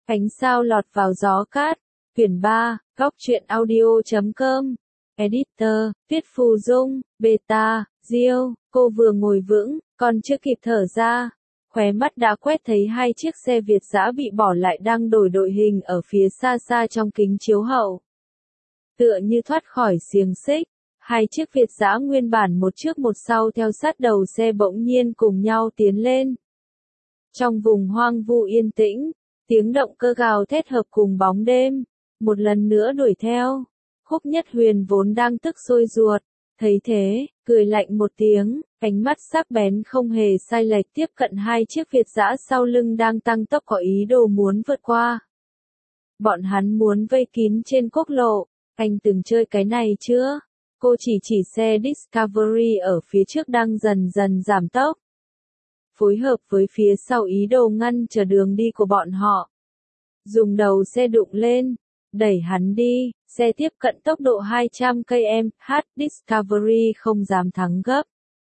Ánh sao lọt vào gió cát. Quyển 3, góc truyện audio.com. Editor, Viết Phù Dung, Beta, Diêu, cô vừa ngồi vững, còn chưa kịp thở ra. Khóe mắt đã quét thấy hai chiếc xe Việt dã bị bỏ lại đang đổi đội hình ở phía xa xa trong kính chiếu hậu. Tựa như thoát khỏi xiềng xích, hai chiếc Việt dã nguyên bản một trước một sau theo sát đầu xe bỗng nhiên cùng nhau tiến lên. Trong vùng hoang vu yên tĩnh, tiếng động cơ gào thét hợp cùng bóng đêm, một lần nữa đuổi theo. Khúc Nhất Huyền vốn đang tức sôi ruột, thấy thế, cười lạnh một tiếng, ánh mắt sắc bén không hề sai lệch tiếp cận hai chiếc Việt dã sau lưng đang tăng tốc có ý đồ muốn vượt qua. Bọn hắn muốn vây kín trên quốc lộ, anh từng chơi cái này chưa? Cô chỉ xe Discovery ở phía trước đang dần dần giảm tốc. Phối hợp với phía sau ý đồ ngăn trở đường đi của bọn họ. Dùng đầu xe đụng lên, đẩy hắn đi, xe tiếp cận tốc độ 200 km/h, Discovery không dám thắng gấp.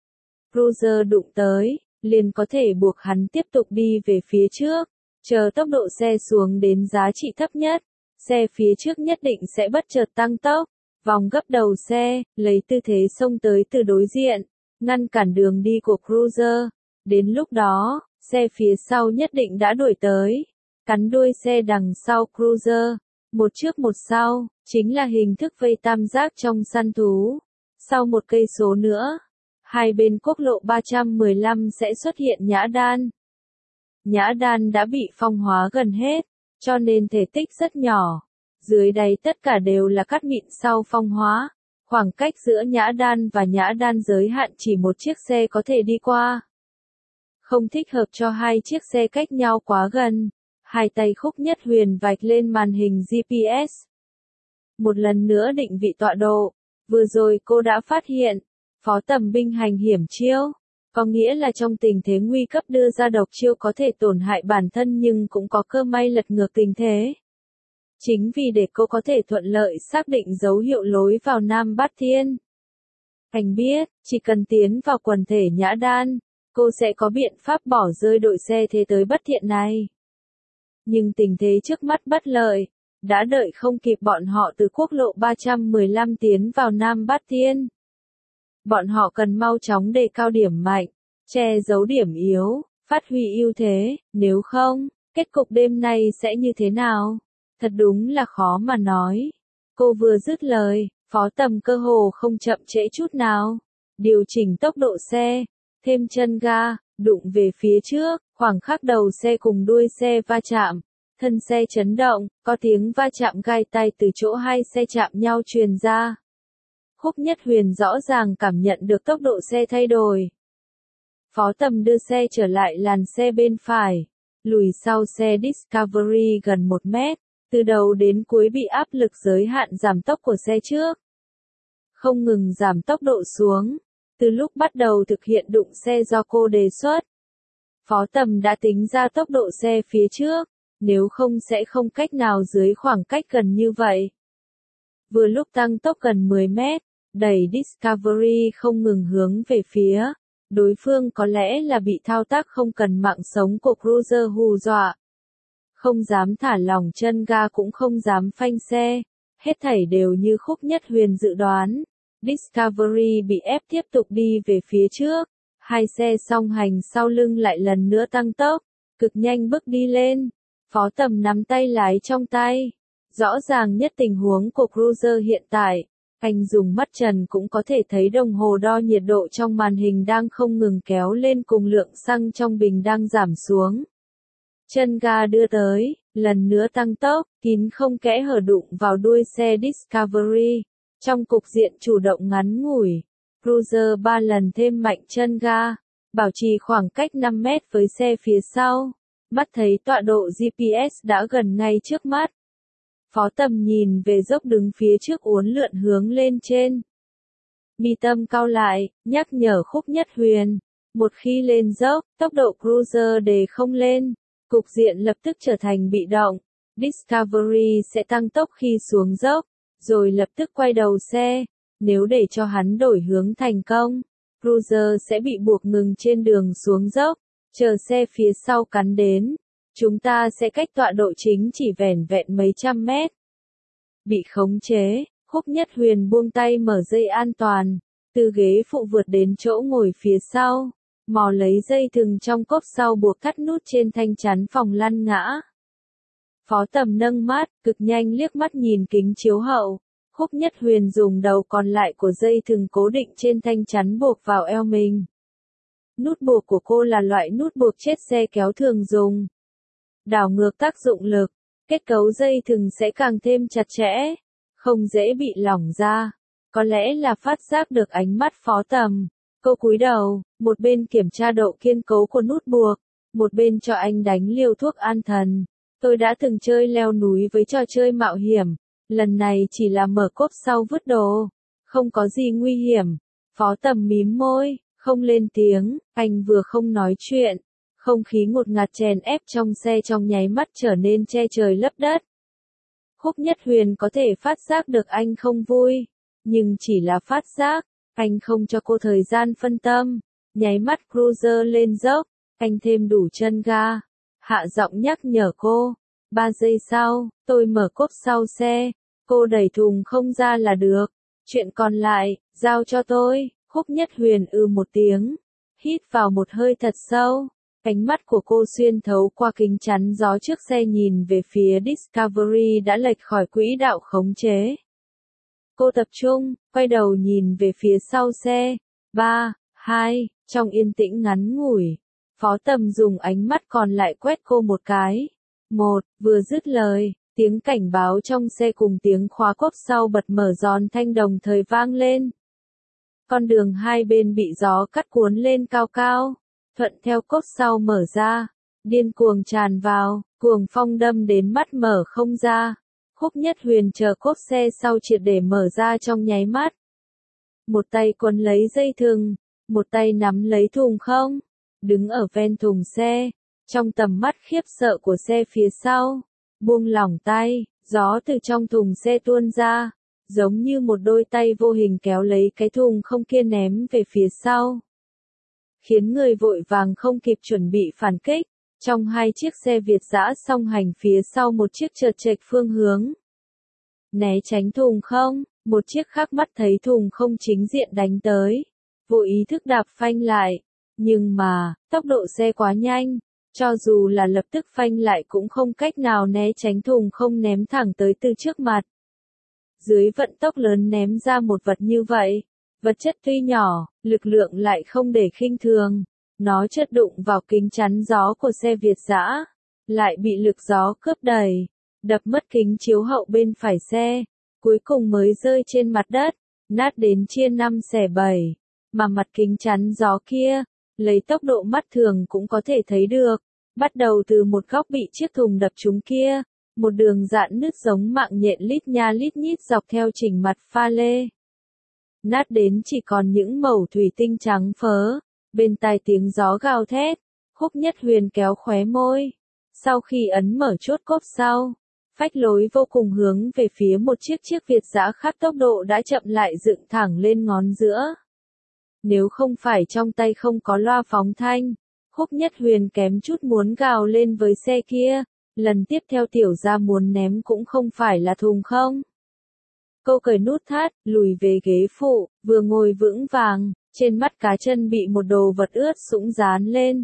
Cruiser đụng tới, liền có thể buộc hắn tiếp tục đi về phía trước, chờ tốc độ xe xuống đến giá trị thấp nhất, xe phía trước nhất định sẽ bất chợt tăng tốc, vòng gấp đầu xe, lấy tư thế xông tới từ đối diện, ngăn cản đường đi của Cruiser. Đến lúc đó, xe phía sau nhất định đã đuổi tới, cắn đuôi xe đằng sau Cruiser, một trước một sau, chính là hình thức vây tam giác trong săn thú. Sau 1 cây số nữa, hai bên quốc lộ 315 sẽ xuất hiện Nhã Đan. Nhã Đan đã bị phong hóa gần hết, cho nên thể tích rất nhỏ. Dưới đáy tất cả đều là cát mịn sau phong hóa. Khoảng cách giữa Nhã Đan và Nhã Đan giới hạn chỉ một chiếc xe có thể đi qua. Không thích hợp cho hai chiếc xe cách nhau quá gần. Hai tay Khúc Nhất Huyền vạch lên màn hình GPS. Một lần nữa định vị tọa độ. Vừa rồi cô đã phát hiện, phó tầm binh hành hiểm chiêu. Có nghĩa là trong tình thế nguy cấp đưa ra độc chiêu có thể tổn hại bản thân nhưng cũng có cơ may lật ngược tình thế. Chính vì để cô có thể thuận lợi xác định dấu hiệu lối vào Nam Bát Thiên. Anh biết, chỉ cần tiến vào quần thể Nhã Đan, cô sẽ có biện pháp bỏ rơi đội xe thế tới bất thiện này. Nhưng tình thế trước mắt bất lợi, đã đợi không kịp bọn họ từ quốc lộ 315 tiến vào Nam Bát Thiên. Bọn họ cần mau chóng đề cao điểm mạnh, che giấu điểm yếu, phát huy ưu thế, nếu không, kết cục đêm nay sẽ như thế nào? Thật đúng là khó mà nói. Cô vừa dứt lời, phó tầm cơ hồ không chậm trễ chút nào. Điều chỉnh tốc độ xe, thêm chân ga, đụng về phía trước, khoảng khắc đầu xe cùng đuôi xe va chạm. Thân xe chấn động, có tiếng va chạm gai tai từ chỗ hai xe chạm nhau truyền ra. Khúc Nhất Huyền rõ ràng cảm nhận được tốc độ xe thay đổi. Phó tầm đưa xe trở lại làn xe bên phải, lùi sau xe Discovery gần 1 mét, từ đầu đến cuối bị áp lực giới hạn giảm tốc của xe trước. Không ngừng giảm tốc độ xuống, từ lúc bắt đầu thực hiện đụng xe do cô đề xuất. Phó tầm đã tính ra tốc độ xe phía trước, nếu không sẽ không cách nào dưới khoảng cách gần như vậy. Vừa lúc tăng tốc gần 10 mét, đẩy Discovery không ngừng hướng về phía. Đối phương có lẽ là bị thao tác không cần mạng sống của Cruiser hù dọa. Không dám thả lỏng chân ga cũng không dám phanh xe. Hết thảy đều như Khúc Nhất Huyền dự đoán. Discovery bị ép tiếp tục đi về phía trước. Hai xe song hành sau lưng lại lần nữa tăng tốc, cực nhanh bước đi lên. Phó tầm nắm tay lái trong tay. Rõ ràng nhất tình huống của Cruiser hiện tại. Anh dùng mắt trần cũng có thể thấy đồng hồ đo nhiệt độ trong màn hình đang không ngừng kéo lên cùng lượng xăng trong bình đang giảm xuống. Chân ga đưa tới, lần nữa tăng tốc, kín không kẽ hở đụng vào đuôi xe Discovery. Trong cục diện chủ động ngắn ngủi, Cruiser 3 lần thêm mạnh chân ga, bảo trì khoảng cách 5 mét với xe phía sau. Mắt thấy tọa độ GPS đã gần ngay trước mắt. Phó tầm nhìn về dốc đứng phía trước uốn lượn hướng lên trên. Mi tâm cau lại, nhắc nhở Khúc Nhất Huyền. Một khi lên dốc, tốc độ Cruiser đề không lên. Cục diện lập tức trở thành bị động. Discovery sẽ tăng tốc khi xuống dốc, rồi lập tức quay đầu xe. Nếu để cho hắn đổi hướng thành công, Cruiser sẽ bị buộc ngừng trên đường xuống dốc, chờ xe phía sau cắn đến. Chúng ta sẽ cách tọa độ chính chỉ vẻn vẹn mấy trăm mét. Bị khống chế, Khúc Nhất Huyền buông tay mở dây an toàn, từ ghế phụ vượt đến chỗ ngồi phía sau, mò lấy dây thừng trong cốp sau buộc thắt nút trên thanh chắn phòng lăn ngã. Phó Tầm nâng mắt, cực nhanh liếc mắt nhìn kính chiếu hậu. Khúc Nhất Huyền dùng đầu còn lại của dây thừng cố định trên thanh chắn buộc vào eo mình. Nút buộc của cô là loại nút buộc chết xe kéo thường dùng. Đảo ngược tác dụng lực, kết cấu dây thừng sẽ càng thêm chặt chẽ, không dễ bị lỏng ra. Có lẽ là phát giác được ánh mắt Phó Tầm, cô cúi đầu, một bên kiểm tra độ kiên cố của nút buộc, một bên cho anh đánh liều thuốc an thần. Tôi đã từng chơi leo núi với trò chơi mạo hiểm, lần này chỉ là mở cốp sau vứt đồ, không có gì nguy hiểm. Phó Tầm mím môi, không lên tiếng, anh vừa không nói chuyện. Không khí ngột ngạt chèn ép trong xe trong nháy mắt trở nên che trời lấp đất. Khúc Nhất Huyền có thể phát giác được anh không vui, nhưng chỉ là phát giác, anh không cho cô thời gian phân tâm. Nháy mắt cruiser lên dốc, anh thêm đủ chân ga, hạ giọng nhắc nhở cô. 3 giây sau, tôi mở cốp sau xe, cô đẩy thùng không ra là được. Chuyện còn lại, giao cho tôi. Khúc Nhất Huyền một tiếng, hít vào một hơi thật sâu. Ánh mắt của cô xuyên thấu qua kính chắn gió trước xe nhìn về phía Discovery đã lệch khỏi quỹ đạo khống chế. Cô tập trung, quay đầu nhìn về phía sau xe. 3, 2, trong yên tĩnh ngắn ngủi, Phó Tầm dùng ánh mắt còn lại quét cô một cái. Vừa dứt lời, tiếng cảnh báo trong xe cùng tiếng khóa cốp sau bật mở giòn thanh đồng thời vang lên. Con đường hai bên bị gió cắt cuốn lên cao cao, thuận theo cốp sau mở ra, điên cuồng tràn vào, cuồng phong đâm đến mắt mở không ra. Khúc Nhất Huyền chờ cốp xe sau triệt để mở ra trong nháy mắt. Một tay quấn lấy dây thừng, một tay nắm lấy thùng không, đứng ở ven thùng xe, trong tầm mắt khiếp sợ của xe phía sau, buông lỏng tay, gió từ trong thùng xe tuôn ra, giống như một đôi tay vô hình kéo lấy cái thùng không kia ném về phía sau. Khiến người vội vàng không kịp chuẩn bị phản kích, trong hai chiếc xe Việt dã song hành phía sau một chiếc chợt chệch phương hướng. Né tránh thùng không, một chiếc khác mắt thấy thùng không chính diện đánh tới, vô ý thức đạp phanh lại, nhưng mà, tốc độ xe quá nhanh, cho dù là lập tức phanh lại cũng không cách nào né tránh thùng không ném thẳng tới từ trước mặt. Dưới vận tốc lớn ném ra một vật như vậy, vật chất tuy nhỏ, lực lượng lại không để khinh thường, nó chợt đụng vào kính chắn gió của xe Việt dã, lại bị lực gió cướp đẩy, đập mất kính chiếu hậu bên phải xe, cuối cùng mới rơi trên mặt đất, nát đến chia 5 xẻ 7, mà mặt kính chắn gió kia, lấy tốc độ mắt thường cũng có thể thấy được, bắt đầu từ một góc bị chiếc thùng đập trúng kia, một đường dạn nứt giống mạng nhện lít nha lít nhít dọc theo chỉnh mặt pha lê. Nát đến chỉ còn những mẩu thủy tinh trắng phớ, bên tai tiếng gió gào thét, Khúc Nhất Huyền kéo khóe môi. Sau khi ấn mở chốt cốp sau, phách lối vô cùng hướng về phía một chiếc Việt dã khác tốc độ đã chậm lại dựng thẳng lên ngón giữa. Nếu không phải trong tay không có loa phóng thanh, Khúc Nhất Huyền kém chút muốn gào lên với xe kia, lần tiếp theo tiểu gia muốn ném cũng không phải là thùng không. Cô cởi nút thắt, lùi về ghế phụ, vừa ngồi vững vàng, trên mắt cá chân bị một đồ vật ướt sũng dán lên.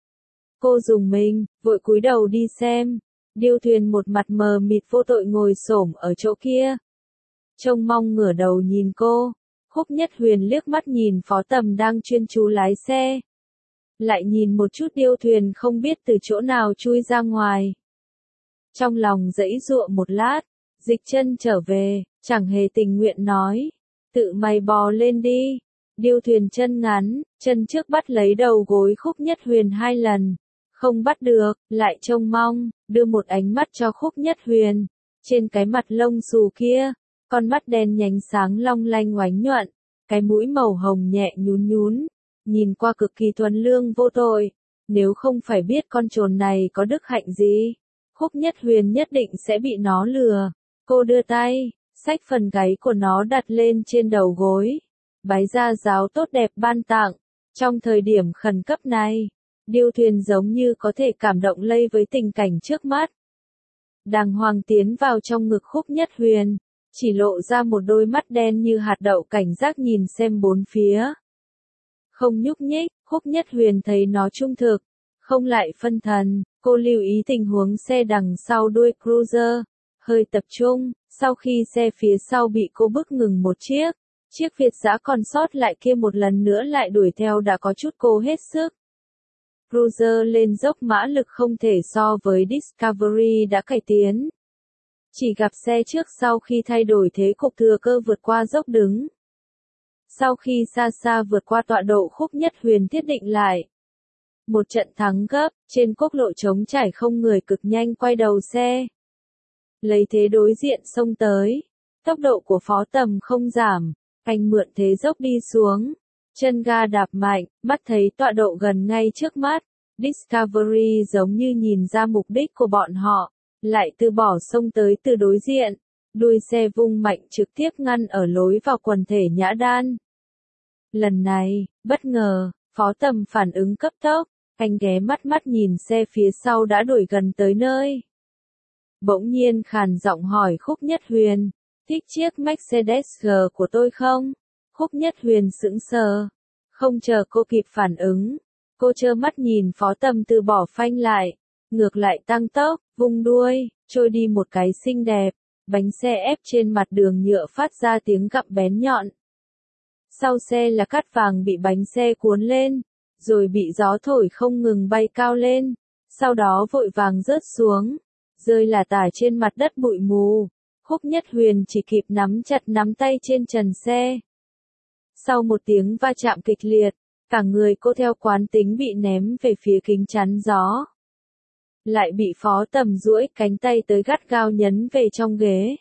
Cô dùng mình, vội cúi đầu đi xem. Điêu Thuyền một mặt mờ mịt vô tội ngồi xổm ở chỗ kia. Trông mong ngửa đầu nhìn cô. Khúc Nhất Huyền liếc mắt nhìn Phó Tầm đang chuyên chú lái xe. Lại nhìn một chút Điêu Thuyền không biết từ chỗ nào chui ra ngoài. Trong lòng giãy giụa một lát, dịch chân trở về, chẳng hề tình nguyện nói. Tự mày bò lên đi. Điêu Thuyền chân ngắn, chân trước bắt lấy đầu gối Khúc Nhất Huyền 2 lần. Không bắt được, lại trông mong, đưa một ánh mắt cho Khúc Nhất Huyền. Trên cái mặt lông xù kia, con mắt đen nhánh sáng long lanh oánh nhuận, cái mũi màu hồng nhẹ nhún nhún, nhìn qua cực kỳ thuần lương vô tội. Nếu không phải biết con trồn này có đức hạnh gì, Khúc Nhất Huyền nhất định sẽ bị nó lừa. Cô đưa tay, xách phần gáy của nó đặt lên trên đầu gối. Bái gia giáo tốt đẹp ban tặng, trong thời điểm khẩn cấp này, Điêu thuyền giống như có thể cảm động lây với tình cảnh trước mắt. Đàng hoàng tiến vào trong ngực Khúc Nhất Huyền, chỉ lộ ra một đôi mắt đen như hạt đậu cảnh giác nhìn xem bốn phía. Không nhúc nhích, Khúc Nhất Huyền thấy nó trung thực, không lại phân thần, cô lưu ý tình huống xe đằng sau đuôi cruiser, hơi tập trung, sau khi xe phía sau bị cô bức ngừng một chiếc Việt dã còn sót lại kia một lần nữa lại đuổi theo đã có chút cố hết sức. Cruiser lên dốc mã lực không thể so với Discovery đã cải tiến. Chỉ gặp xe trước sau khi thay đổi thế cục thừa cơ vượt qua dốc đứng. Sau khi xa xa vượt qua tọa độ Khúc Nhất Huyền thiết định lại. Một trận thắng gấp, trên quốc lộ trống trải không người cực nhanh quay đầu xe. Lấy thế đối diện xông tới. Tốc độ của Phó Tầm không giảm, anh mượn thế dốc đi xuống. Chân ga đạp mạnh, mắt thấy tọa độ gần ngay trước mắt. Discovery giống như nhìn ra mục đích của bọn họ, lại từ bỏ xông tới từ đối diện. Đuôi xe vung mạnh trực tiếp ngăn ở lối vào quần thể Nhã Đan. Lần này, bất ngờ, Phó Tầm phản ứng cấp tốc, anh ghé mắt nhìn xe phía sau đã đuổi gần tới nơi. Bỗng nhiên khàn giọng hỏi Khúc Nhất Huyền, thích chiếc Mercedes G của tôi không? Khúc Nhất Huyền sững sờ, không chờ cô kịp phản ứng. Cô trơ mắt nhìn Phó Tầm từ bỏ phanh lại, ngược lại tăng tốc, vung đuôi, trôi đi một cái xinh đẹp, bánh xe ép trên mặt đường nhựa phát ra tiếng gặm bén nhọn. Sau xe là cát vàng bị bánh xe cuốn lên, rồi bị gió thổi không ngừng bay cao lên, sau đó vội vàng rớt xuống, rơi là tả trên mặt đất bụi mù. Khúc Nhất Huyền chỉ kịp nắm chặt nắm tay trên trần xe. Sau một tiếng va chạm kịch liệt, cả người cô theo quán tính bị ném về phía kính chắn gió. Lại bị Phó Tầm duỗi cánh tay tới gắt gao nhấn về trong ghế.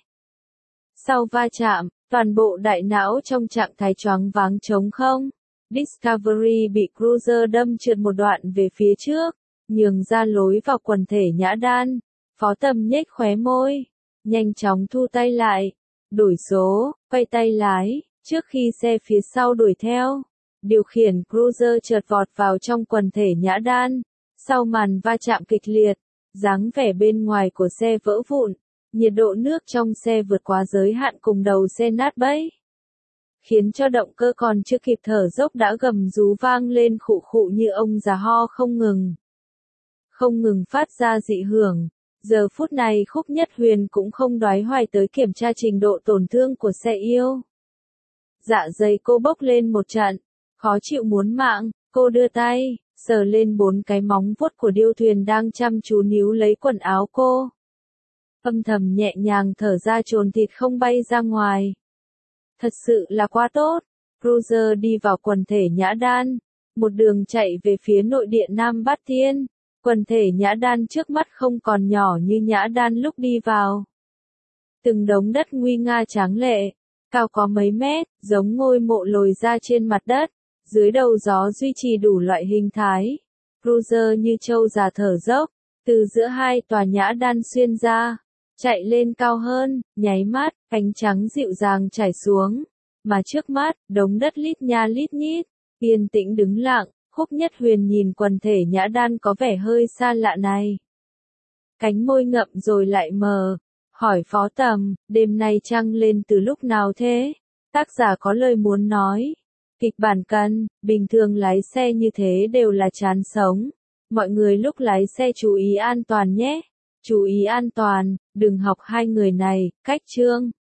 Sau va chạm, toàn bộ đại não trong trạng thái choáng váng trống không. Discovery bị cruiser đâm trượt một đoạn về phía trước, nhường ra lối vào quần thể Nhã Đan. Phó Tầm nhếch khóe môi, nhanh chóng thu tay lại, đổi số, quay tay lái, trước khi xe phía sau đuổi theo. Điều khiển cruiser chợt vọt vào trong quần thể Nhã Đan. Sau màn va chạm kịch liệt, dáng vẻ bên ngoài của xe vỡ vụn, nhiệt độ nước trong xe vượt quá giới hạn cùng đầu xe nát bấy. Khiến cho động cơ còn chưa kịp thở dốc đã gầm rú vang lên khụ khụ như ông già ho không ngừng. Không ngừng phát ra dị hưởng. Giờ phút này Khúc Nhất Huyền cũng không đoái hoài tới kiểm tra trình độ tổn thương của xe yêu. Dạ dày cô bốc lên một trận, khó chịu muốn mạng, cô đưa tay, sờ lên 4 cái móng vuốt của điêu thuyền đang chăm chú níu lấy quần áo cô. Âm thầm nhẹ nhàng thở ra trồn thịt không bay ra ngoài. Thật sự là quá tốt. Cruiser đi vào quần thể Nhã Đan, một đường chạy về phía nội địa Nam Bát Thiên. Quần thể Nhã Đan trước mắt không còn nhỏ như Nhã Đan lúc đi vào. Từng đống đất nguy nga tráng lệ, cao có mấy mét, giống ngôi mộ lồi ra trên mặt đất, dưới đầu gió duy trì đủ loại hình thái. Cruiser như trâu già thở dốc, từ giữa hai tòa Nhã Đan xuyên ra, chạy lên cao hơn, nháy mắt, ánh trắng dịu dàng trải xuống, mà trước mắt, đống đất lít nha lít nhít, yên tĩnh đứng lặng. Khúc Nhất Huyền nhìn quần thể Nhã Đan có vẻ hơi xa lạ này. Cánh môi ngậm rồi lại mờ, hỏi Phó Tầm, đêm nay trăng lên từ lúc nào thế? Tác giả có lời muốn nói. Kịch bản cần, bình thường lái xe như thế đều là chán sống. Mọi người lúc lái xe chú ý an toàn nhé. Chú ý an toàn, đừng học hai người này, cách chương.